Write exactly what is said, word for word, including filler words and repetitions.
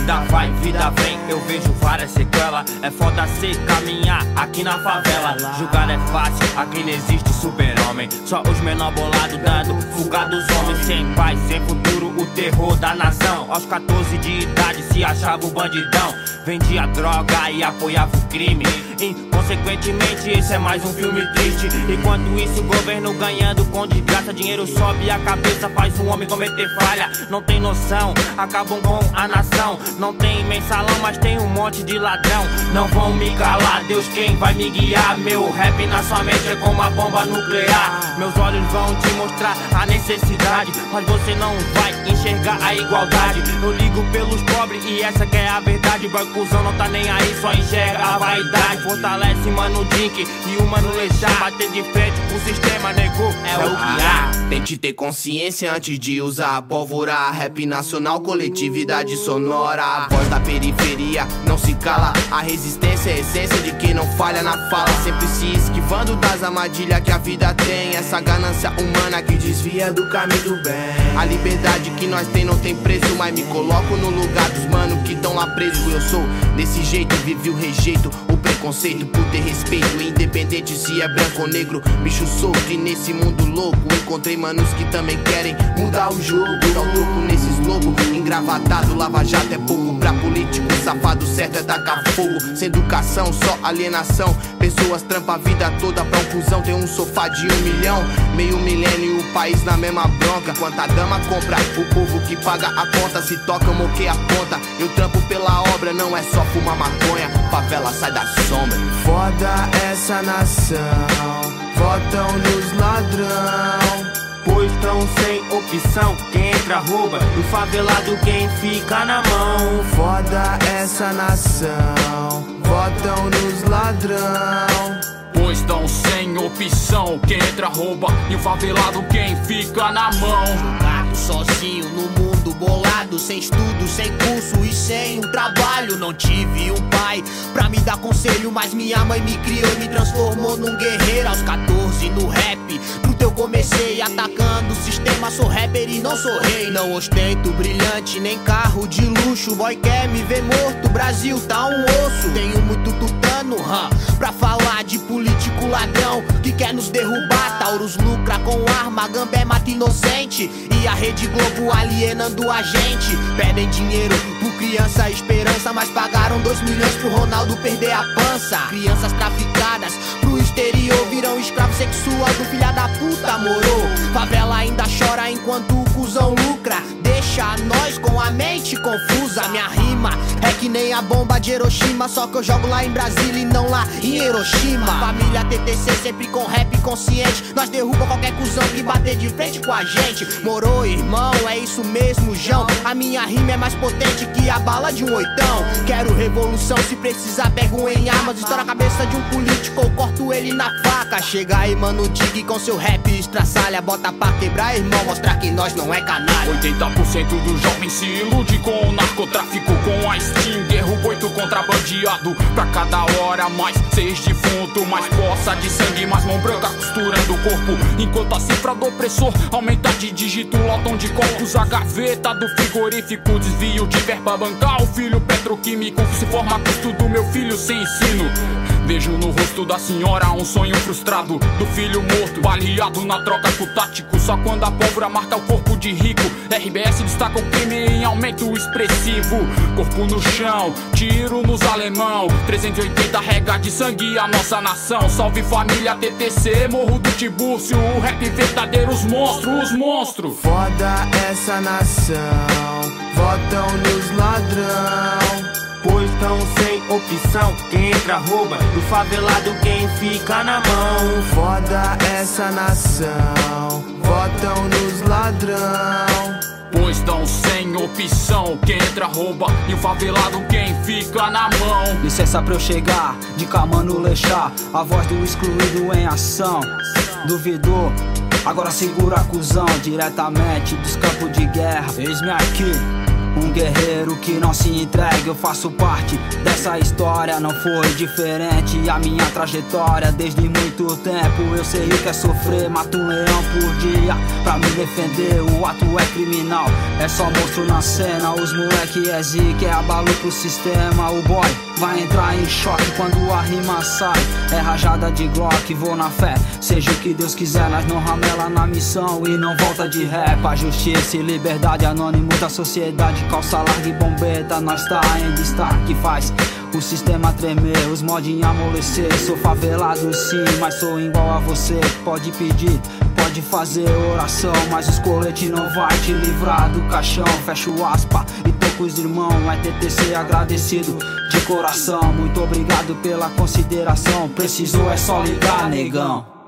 Vida vai, vida vem, eu vejo várias sequelas. É foda se caminhar aqui na favela. Julgar é fácil, aqui não existe super-homem. Só os menor bolados dando fuga dos homens. Sem paz, sem futuro, o terror da nação. Aos catorze de idade se achava um bandidão. Vendia droga e apoiava o crime. Inconsequentemente, esse é mais um filme triste. Enquanto isso, o governo ganhando com desgraça. Dinheiro sobe a cabeça, faz o homem cometer falha. Não tem noção, acabam com a nação. Não tem mensalão, mas tem um monte de ladrão. Não vão me calar, Deus quem vai me guiar. Meu rap na sua mente é como uma bomba nuclear. Meus olhos vão te mostrar a necessidade, mas você não vai enxergar a igualdade. Eu ligo pelos pobres e essa que é a verdade. Boy, cuzão não tá nem aí, só enxerga a vaidade. Fortalece mano Dink e o mano Lechar. Bater de frente com o sistema, nego, é o que há. Tente ter consciência antes de usar a pólvora. Rap nacional, coletividade sonora. A voz da periferia não se cala. A resistência é a essência de quem não falha na fala. Sempre se esquivando das armadilhas que a vida tem. Essa ganância humana que desvia do caminho do bem. A liberdade que nós tem não tem preço, mas me coloco no lugar dos mano que tão lá preso. Eu sou desse jeito, vivi o rejeito, o preconceito por ter respeito, independente se é branco ou negro. Bicho solto e nesse mundo louco encontrei manos que também querem mudar o jogo. Dá o troco nesses lobos, engravatado, lava jato é pouco pra político, safado certo é tacar fogo. Sem educação, só alienação. Pessoas trampam a vida toda pra um cuzão. Tem um sofá de um milhão, meio milênio e o país na mesma bronca. Enquanto a dama compra, o povo que paga a conta. Se toca, moquei a ponta. Eu trampo pela obra, não é só fumar maconha. Favela sai da sombra. Foda essa nação, votam nos ladrão, pois tão sem opção. Quem entra rouba, e o favelado quem fica na mão. Foda essa nação, votam nos ladrão, pois tão sem opção. Quem entra rouba e o favelado quem fica na mão. Jogado sozinho no mundo bolado, sem estudo, sem curso e sem um trabalho. Não tive um pai pra me dar conselho, mas minha mãe me criou e me transformou num guerreiro. Aos catorze no rap, tudo eu comecei atacando o sistema. Sou rapper e não sou rei. Não ostento brilhante, nem carro de luxo. Boy quer me ver morto, Brasil tá um osso. Tenho muito tutano, huh, pra falar de político ladrão que quer nos derrubar. Taurus lucra com arma, Gambé mata inocente e a Rede Globo alienando a gente. Pedem dinheiro por criança esperança, mas pagaram dois milhões pro Ronaldo perder a pança. Crianças traficadas pro exterior viram escravo sexual do filha da puta, moro. Favela ainda chora enquanto o cuzão lucra. Deixa nós com a mente confusa. Minha rima é que nem a bomba de Hiroshima, só que eu jogo lá em Brasília e não lá em Hiroshima. Família T T C sempre com rap consciente. Nós derruba qualquer cuzão que bater de frente com a gente. Morou, irmão, é isso mesmo, João. A minha rima é mais potente que a bala de um oitão. Quero revolução, se precisar pego em armas. Estoura a cabeça de um político ou corto ele na faca. Chega aí, mano, Dig com seu rap estraçalha. Bota pra quebrar, irmão, mostrar que nós não é canalha. Oitenta por cento dos jovens se ilude com o narcotráfico, com a Steam. Derruba oito contrabandeado pra cada hora. Mais seis defunto, mais poça de sangue, mais mão branca costurando o corpo. Enquanto a cifra do opressor aumenta de dígito, lotam de corpos a gaveta do frigorífico. Desvio de verba bancar o filho petroquímico que se forma a custo do meu filho sem ensino. Vejo no rosto da senhora um sonho frustrado do filho morto, baleado na troca com o tático. Só quando a pólvora marca o corpo de rico, R B S destaca o crime em aumento expressivo. Corpo no chão, tiro nos alemão, trezentos e oitenta rega de sangue a nossa nação. Salve família T T C, morro do Tibúrcio, o rap verdadeiro, os monstros, os monstros. Foda essa nação, votam nos ladrão, pois tão sem opção. Quem entra rouba, do favelado quem fica na mão. Foda essa nação, votam nos ladrão, pois tão sem opção. Quem entra rouba e o favelado quem fica na mão. Licença pra eu chegar, de Camano Lechar, a voz do excluído em ação. Duvidou, agora segura a cuzão, diretamente dos campos de guerra. Eis-me aqui, Um guerreiro que não se entrega, eu faço parte dessa história. Não foi diferente a minha trajetória. Desde muito tempo eu sei o que é sofrer. Mato um leão por dia pra me defender, o ato é criminal. É só monstro na cena, os moleque é zica, é abalo pro sistema. O boy vai entrar em choque quando a rima sai. É rajada de Glock, vou na fé, seja o que Deus quiser. Nós não ramela na missão e não volta de ré. A justiça e liberdade, anônimo da sociedade. Calça larga e bombeta, nós tá em destaque. Faz o sistema tremer, os mod em amolecer. Sou favelado sim, mas sou igual a você. Pode pedir, pode fazer oração, mas os coletes não vai te livrar do caixão. Fecho aspa e tô com os irmãos, é T T C agradecido de coração. Muito obrigado pela consideração, precisou é só ligar, negão.